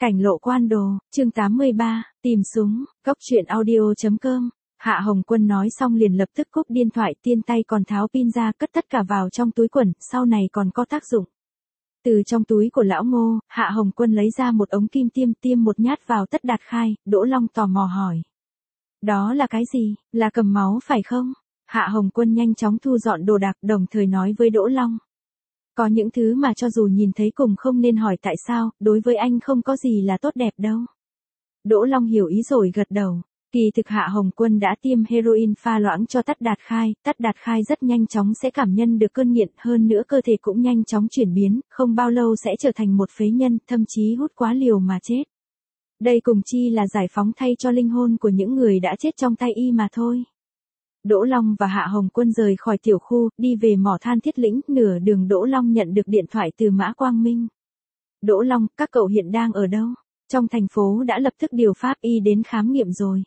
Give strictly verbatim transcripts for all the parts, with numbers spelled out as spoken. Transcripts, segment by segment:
Cảnh lộ quan đồ, chương tám mươi ba, tìm súng, cốc truyện audio chấm com. Hạ Hồng Quân nói xong liền lập tức cúp điện thoại, tiên tay còn tháo pin ra cất tất cả vào trong túi quần, sau này còn có tác dụng. Từ trong túi của lão Ngô, Hạ Hồng Quân lấy ra một ống kim tiêm tiêm một nhát vào Tất Đạt Khai, Đỗ Long tò mò hỏi. Đó là cái gì, là cầm máu phải không? Hạ Hồng Quân nhanh chóng thu dọn đồ đạc đồng thời nói với Đỗ Long. Có những thứ mà cho dù nhìn thấy cùng không nên hỏi tại sao, đối với anh không có gì là tốt đẹp đâu. Đỗ Long hiểu ý rồi gật đầu. Kỳ thực Hạ Hồng Quân đã tiêm heroin pha loãng cho Tất Đạt Khai, Tất Đạt Khai rất nhanh chóng sẽ cảm nhận được cơn nghiện, hơn nữa cơ thể cũng nhanh chóng chuyển biến, không bao lâu sẽ trở thành một phế nhân, thậm chí hút quá liều mà chết. Đây cùng chi là giải phóng thay cho linh hồn của những người đã chết trong tay y mà thôi. Đỗ Long và Hạ Hồng Quân rời khỏi tiểu khu, đi về mỏ than Thiết Lĩnh, nửa đường Đỗ Long nhận được điện thoại từ Mã Quang Minh. Đỗ Long, các cậu hiện đang ở đâu? Trong thành phố đã lập tức điều pháp y đến khám nghiệm rồi.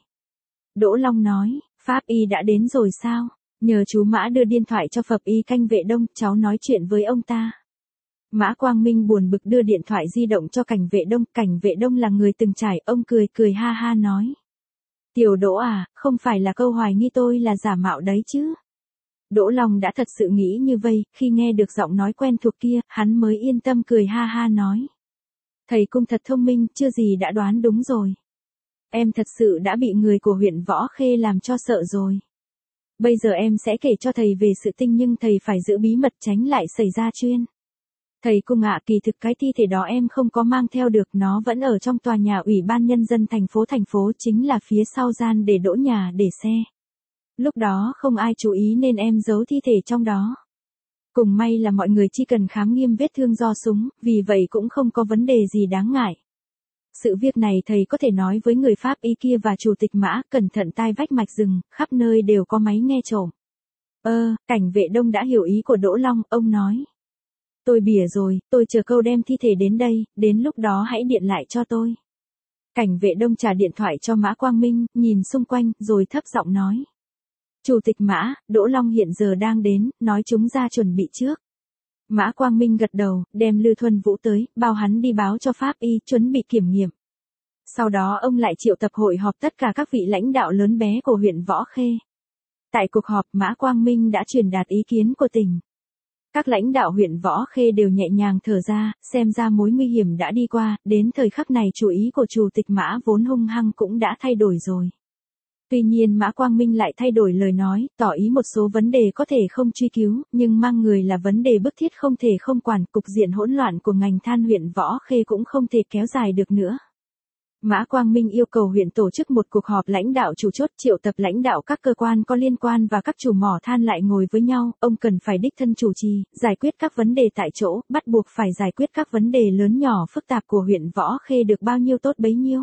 Đỗ Long nói, pháp y đã đến rồi sao? Nhờ chú Mã đưa điện thoại cho Phập y Canh Vệ Đông, cháu nói chuyện với ông ta. Mã Quang Minh buồn bực đưa điện thoại di động cho Cảnh Vệ Đông, Cảnh Vệ Đông là người từng trải, ông cười cười ha ha nói. Tiểu Đỗ à, không phải là câu hoài nghi tôi là giả mạo đấy chứ? Đỗ Long đã thật sự nghĩ như vậy, khi nghe được giọng nói quen thuộc kia, hắn mới yên tâm cười ha ha nói. Thầy Cung thật thông minh, chưa gì đã đoán đúng rồi. Em thật sự đã bị người của huyện Võ Khê làm cho sợ rồi. Bây giờ em sẽ kể cho thầy về sự tình nhưng thầy phải giữ bí mật tránh lại xảy ra chuyện. Thầy Cung ạ, kỳ thực cái thi thể đó em không có mang theo được, nó vẫn ở trong tòa nhà Ủy ban Nhân dân thành phố thành phố chính là phía sau gian để đỗ nhà để xe. Lúc đó không ai chú ý nên em giấu thi thể trong đó. Cùng may là mọi người chỉ cần khám nghiêm vết thương do súng, vì vậy cũng không có vấn đề gì đáng ngại. Sự việc này thầy có thể nói với người pháp y kia và chủ tịch Mã, cẩn thận tai vách mạch rừng, khắp nơi đều có máy nghe trộm. Ơ, Cảnh Vệ Đông đã hiểu ý của Đỗ Long, ông nói. Tôi bỉa rồi, tôi chờ câu đem thi thể đến đây, đến lúc đó hãy điện lại cho tôi. Cảnh Vệ Đông trả điện thoại cho Mã Quang Minh, nhìn xung quanh, rồi thấp giọng nói. Chủ tịch Mã, Đỗ Long hiện giờ đang đến, nói chúng ra chuẩn bị trước. Mã Quang Minh gật đầu, đem Lư Thuần Vũ tới, bao hắn đi báo cho pháp y, chuẩn bị kiểm nghiệm. Sau đó ông lại triệu tập hội họp tất cả các vị lãnh đạo lớn bé của huyện Võ Khê. Tại cuộc họp, Mã Quang Minh đã truyền đạt ý kiến của tỉnh. Các lãnh đạo huyện Võ Khê đều nhẹ nhàng thở ra, xem ra mối nguy hiểm đã đi qua, đến thời khắc này chủ ý của chủ tịch Mã vốn hung hăng cũng đã thay đổi rồi. Tuy nhiên Mã Quang Minh lại thay đổi lời nói, tỏ ý một số vấn đề có thể không truy cứu, nhưng mang người là vấn đề bức thiết không thể không quản, cục diện hỗn loạn của ngành than huyện Võ Khê cũng không thể kéo dài được nữa. Mã Quang Minh yêu cầu huyện tổ chức một cuộc họp lãnh đạo chủ chốt, triệu tập lãnh đạo các cơ quan có liên quan và các chủ mỏ than lại ngồi với nhau, ông cần phải đích thân chủ trì, giải quyết các vấn đề tại chỗ, bắt buộc phải giải quyết các vấn đề lớn nhỏ phức tạp của huyện Võ Khê được bao nhiêu tốt bấy nhiêu.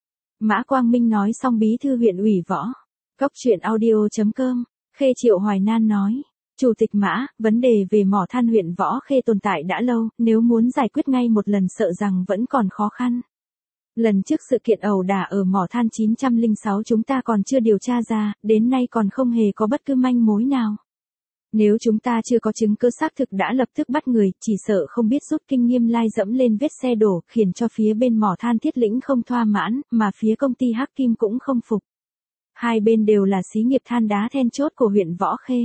Mã Quang Minh nói xong bí thư huyện ủy Võ. Cốc truyện audio chấm com, Khê Triệu Hoài Nan nói. Chủ tịch Mã, vấn đề về mỏ than huyện Võ Khê tồn tại đã lâu, nếu muốn giải quyết ngay một lần sợ rằng vẫn còn khó khăn. Lần trước sự kiện ẩu đả ở mỏ than chín không sáu chúng ta còn chưa điều tra ra, đến nay còn không hề có bất cứ manh mối nào. Nếu chúng ta chưa có chứng cứ xác thực đã lập tức bắt người, chỉ sợ không biết rút kinh nghiệm lai dẫm lên vết xe đổ, khiến cho phía bên mỏ than Thiết Lĩnh không thỏa mãn, mà phía công ty Hắc Kim cũng không phục. Hai bên đều là xí nghiệp than đá then chốt của huyện Võ Khê.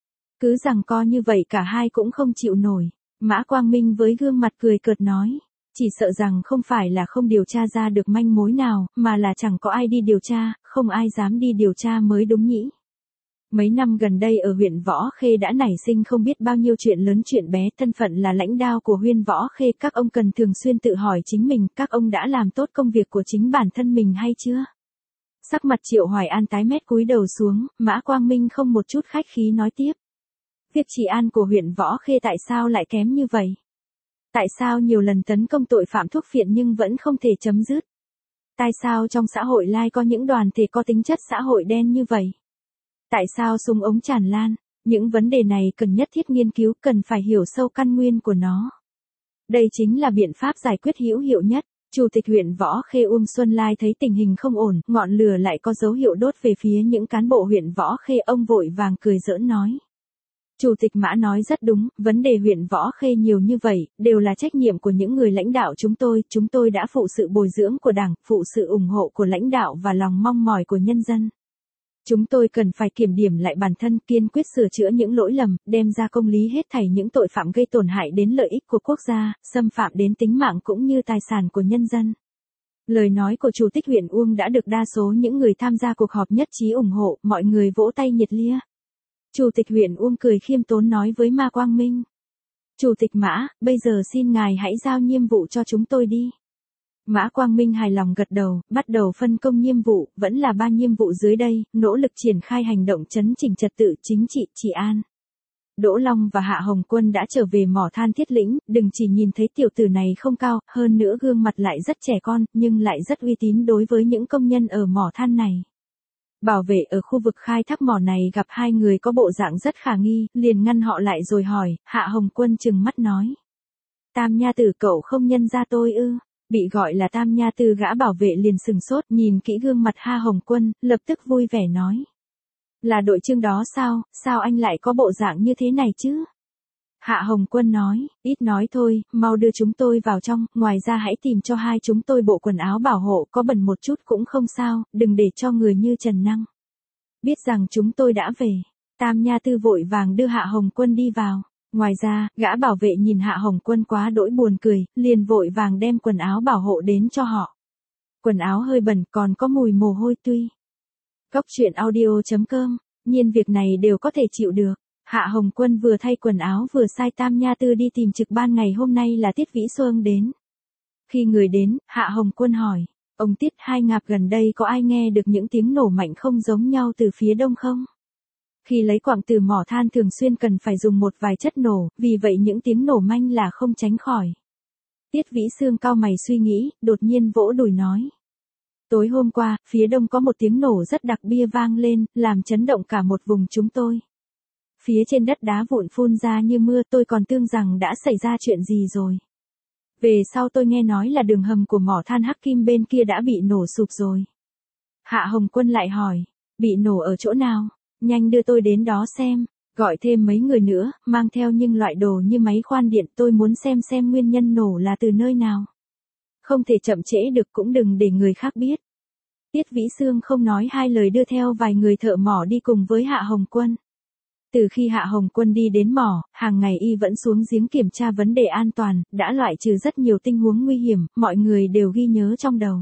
Cứ rằng co như vậy cả hai cũng không chịu nổi. Mã Quang Minh với gương mặt cười cợt nói. Chỉ sợ rằng không phải là không điều tra ra được manh mối nào, mà là chẳng có ai đi điều tra, không ai dám đi điều tra mới đúng nhỉ. Mấy năm gần đây ở huyện Võ Khê đã nảy sinh không biết bao nhiêu chuyện lớn chuyện bé, thân phận là lãnh đạo của huyện Võ Khê, các ông cần thường xuyên tự hỏi chính mình, các ông đã làm tốt công việc của chính bản thân mình hay chưa? Sắc mặt Triệu Hoài An tái mét cúi đầu xuống, Mã Quang Minh không một chút khách khí nói tiếp. Việc trị an của huyện Võ Khê tại sao lại kém như vậy? Tại sao nhiều lần tấn công tội phạm thuốc phiện nhưng vẫn không thể chấm dứt? Tại sao trong xã hội lai có những đoàn thể có tính chất xã hội đen như vậy? Tại sao súng ống tràn lan? Những vấn đề này cần nhất thiết nghiên cứu, cần phải hiểu sâu căn nguyên của nó. Đây chính là biện pháp giải quyết hữu hiệu nhất. Chủ tịch huyện Võ Khê Uông Xuân Lai thấy tình hình không ổn, ngọn lửa lại có dấu hiệu đốt về phía những cán bộ huyện Võ Khê, ông vội vàng cười giỡn nói. Chủ tịch Mã nói rất đúng, vấn đề huyện Võ Khê nhiều như vậy, đều là trách nhiệm của những người lãnh đạo chúng tôi, chúng tôi đã phụ sự bồi dưỡng của Đảng, phụ sự ủng hộ của lãnh đạo và lòng mong mỏi của nhân dân. Chúng tôi cần phải kiểm điểm lại bản thân, kiên quyết sửa chữa những lỗi lầm, đem ra công lý hết thảy những tội phạm gây tổn hại đến lợi ích của quốc gia, xâm phạm đến tính mạng cũng như tài sản của nhân dân. Lời nói của Chủ tịch huyện Uông đã được đa số những người tham gia cuộc họp nhất trí ủng hộ, mọi người vỗ tay nhiệt liệt. Chủ tịch huyện Uông cười khiêm tốn nói với Ma Quang Minh. Chủ tịch Mã, bây giờ xin ngài hãy giao nhiệm vụ cho chúng tôi đi. Mã Quang Minh hài lòng gật đầu, bắt đầu phân công nhiệm vụ, vẫn là ba nhiệm vụ dưới đây, nỗ lực triển khai hành động chấn chỉnh trật tự chính trị, trị an. Đỗ Long và Hạ Hồng Quân đã trở về mỏ than Thiết Lĩnh, đừng chỉ nhìn thấy tiểu tử này không cao, hơn nữa gương mặt lại rất trẻ con, nhưng lại rất uy tín đối với những công nhân ở mỏ than này. Bảo vệ ở khu vực khai thác mỏ này gặp hai người có bộ dạng rất khả nghi, liền ngăn họ lại rồi hỏi, Hạ Hồng Quân trừng mắt nói. Tam nha tử cậu không nhận ra tôi ư? Bị gọi là Tam nha tử gã bảo vệ liền sừng sốt, nhìn kỹ gương mặt Hạ Hồng Quân, lập tức vui vẻ nói. Là đội trưởng đó sao, sao anh lại có bộ dạng như thế này chứ? Hạ Hồng Quân nói, ít nói thôi, mau đưa chúng tôi vào trong, ngoài ra hãy tìm cho hai chúng tôi bộ quần áo bảo hộ, có bẩn một chút cũng không sao, đừng để cho người như Trần Năng biết rằng chúng tôi đã về. Tam nha tư vội vàng đưa Hạ Hồng Quân đi vào. Ngoài ra, gã bảo vệ nhìn Hạ Hồng Quân quá đỗi buồn cười, liền vội vàng đem quần áo bảo hộ đến cho họ. Quần áo hơi bẩn còn có mùi mồ hôi tuy. Cóc truyện audio chấm com, nhiên việc này đều có thể chịu được. Hạ Hồng Quân vừa thay quần áo vừa sai Tam Nha Tư đi tìm trực ban ngày hôm nay là Tiết Vĩ Xuân đến. Khi người đến, Hạ Hồng Quân hỏi, ông Tiết hai ngạp gần đây có ai nghe được những tiếng nổ mạnh không giống nhau từ phía đông không? Khi lấy quặng từ mỏ than thường xuyên cần phải dùng một vài chất nổ, vì vậy những tiếng nổ manh là không tránh khỏi. Tiết Vĩ Xuân cau mày suy nghĩ, đột nhiên vỗ đùi nói. Tối hôm qua, phía đông có một tiếng nổ rất đặc biệt vang lên, làm chấn động cả một vùng chúng tôi. Phía trên đất đá vụn phun ra như mưa, tôi còn tưởng rằng đã xảy ra chuyện gì rồi. Về sau tôi nghe nói là đường hầm của mỏ than Hắc Kim bên kia đã bị nổ sụp rồi. Hạ Hồng Quân lại hỏi, bị nổ ở chỗ nào? Nhanh đưa tôi đến đó xem, gọi thêm mấy người nữa, mang theo những loại đồ như máy khoan điện, tôi muốn xem xem nguyên nhân nổ là từ nơi nào. Không thể chậm trễ được, cũng đừng để người khác biết. Tiết Vĩ Xuân không nói hai lời đưa theo vài người thợ mỏ đi cùng với Hạ Hồng Quân. Từ khi Hạ Hồng Quân đi đến mỏ, hàng ngày y vẫn xuống giếng kiểm tra vấn đề an toàn, đã loại trừ rất nhiều tình huống nguy hiểm, mọi người đều ghi nhớ trong đầu.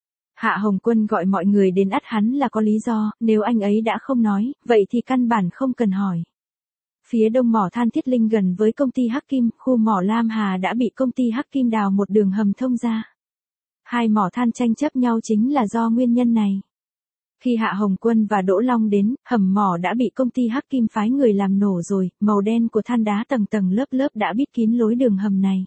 Hạ Hồng Quân gọi mọi người đến ắt hắn là có lý do, nếu anh ấy đã không nói, vậy thì căn bản không cần hỏi. Phía đông mỏ than Thiết Linh gần với công ty Hắc Kim, khu mỏ Lam Hà đã bị công ty Hắc Kim đào một đường hầm thông ra. Hai mỏ than tranh chấp nhau chính là do nguyên nhân này. Khi Hạ Hồng Quân và Đỗ Long đến, hầm mỏ đã bị công ty Hắc Kim phái người làm nổ rồi, màu đen của than đá tầng tầng lớp lớp đã bít kín lối đường hầm này.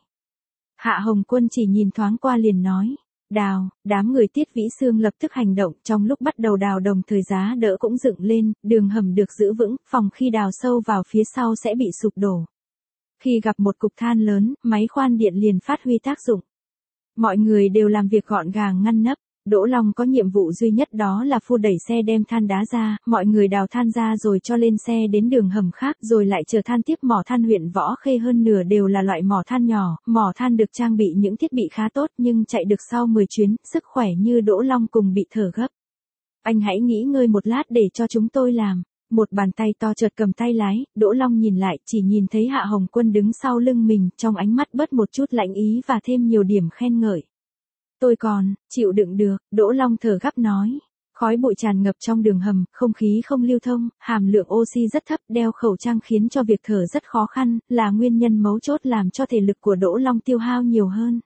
Hạ Hồng Quân chỉ nhìn thoáng qua liền nói, đào, đám người Tiết Vĩ Xuân lập tức hành động, trong lúc bắt đầu đào đồng thời giá đỡ cũng dựng lên, đường hầm được giữ vững, phòng khi đào sâu vào phía sau sẽ bị sụp đổ. Khi gặp một cục than lớn, máy khoan điện liền phát huy tác dụng. Mọi người đều làm việc gọn gàng ngăn nắp. Đỗ Long có nhiệm vụ duy nhất đó là phu đẩy xe đem than đá ra, mọi người đào than ra rồi cho lên xe đến đường hầm khác rồi lại chờ than tiếp. Mỏ than huyện Võ Khê hơn nửa đều là loại mỏ than nhỏ, mỏ than được trang bị những thiết bị khá tốt nhưng chạy được sau mười chuyến, sức khỏe như Đỗ Long cùng bị thở gấp. Anh hãy nghỉ ngơi một lát để cho chúng tôi làm. Một bàn tay to chợt cầm tay lái, Đỗ Long nhìn lại chỉ nhìn thấy Hạ Hồng Quân đứng sau lưng mình, trong ánh mắt bớt một chút lạnh ý và thêm nhiều điểm khen ngợi. Tôi còn, chịu đựng được, Đỗ Long thở gấp nói. Khói bụi tràn ngập trong đường hầm, không khí không lưu thông, hàm lượng oxy rất thấp, đeo khẩu trang khiến cho việc thở rất khó khăn, là nguyên nhân mấu chốt làm cho thể lực của Đỗ Long tiêu hao nhiều hơn.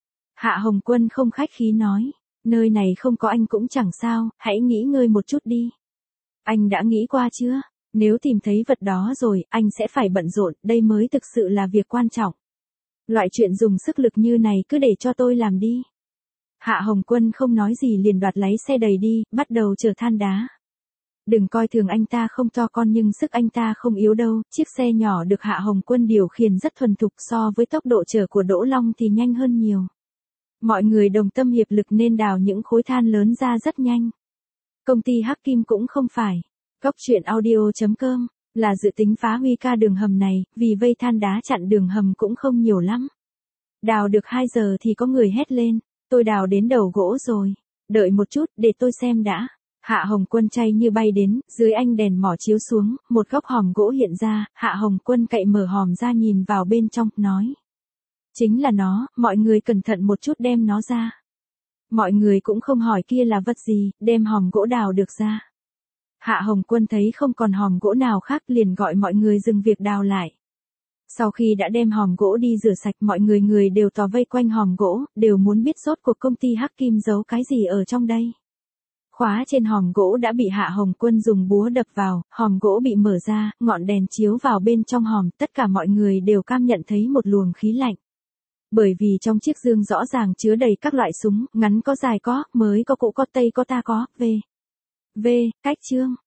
Hạ Hồng Quân không khách khí nói, nơi này không có anh cũng chẳng sao, hãy nghỉ ngơi một chút đi. Anh đã nghĩ qua chưa? Nếu tìm thấy vật đó rồi, anh sẽ phải bận rộn, đây mới thực sự là việc quan trọng. Loại chuyện dùng sức lực như này cứ để cho tôi làm đi. Hạ Hồng Quân không nói gì liền đoạt lấy xe đầy đi, bắt đầu chở than đá. Đừng coi thường anh ta không to con nhưng sức anh ta không yếu đâu, chiếc xe nhỏ được Hạ Hồng Quân điều khiển rất thuần thục, so với tốc độ chở của Đỗ Long thì nhanh hơn nhiều. Mọi người đồng tâm hiệp lực nên đào những khối than lớn ra rất nhanh. Công ty Hắc Kim cũng không phải. Cóc truyện audio chấm com Là dự tính phá huy ca đường hầm này, vì vây than đá chặn đường hầm cũng không nhiều lắm. Đào được hai giờ thì có người hét lên, tôi đào đến đầu gỗ rồi. Đợi một chút, để tôi xem đã. Hạ Hồng Quân chay như bay đến, dưới ánh đèn mỏ chiếu xuống, một góc hòm gỗ hiện ra, Hạ Hồng Quân cậy mở hòm ra nhìn vào bên trong, nói. Chính là nó, mọi người cẩn thận một chút đem nó ra. Mọi người cũng không hỏi kia là vật gì, đem hòm gỗ đào được ra. Hạ Hồng Quân thấy không còn hòm gỗ nào khác liền gọi mọi người dừng việc đào lại. Sau khi đã đem hòm gỗ đi rửa sạch mọi người người đều tò vây quanh hòm gỗ, đều muốn biết rốt cuộc công ty Hắc Kim giấu cái gì ở trong đây. Khóa trên hòm gỗ đã bị Hạ Hồng Quân dùng búa đập vào, hòm gỗ bị mở ra, ngọn đèn chiếu vào bên trong hòm, tất cả mọi người đều cảm nhận thấy một luồng khí lạnh. Bởi vì trong chiếc dương rõ ràng chứa đầy các loại súng, ngắn có dài có, mới có cũ có tây có ta có, v. V, cách chương.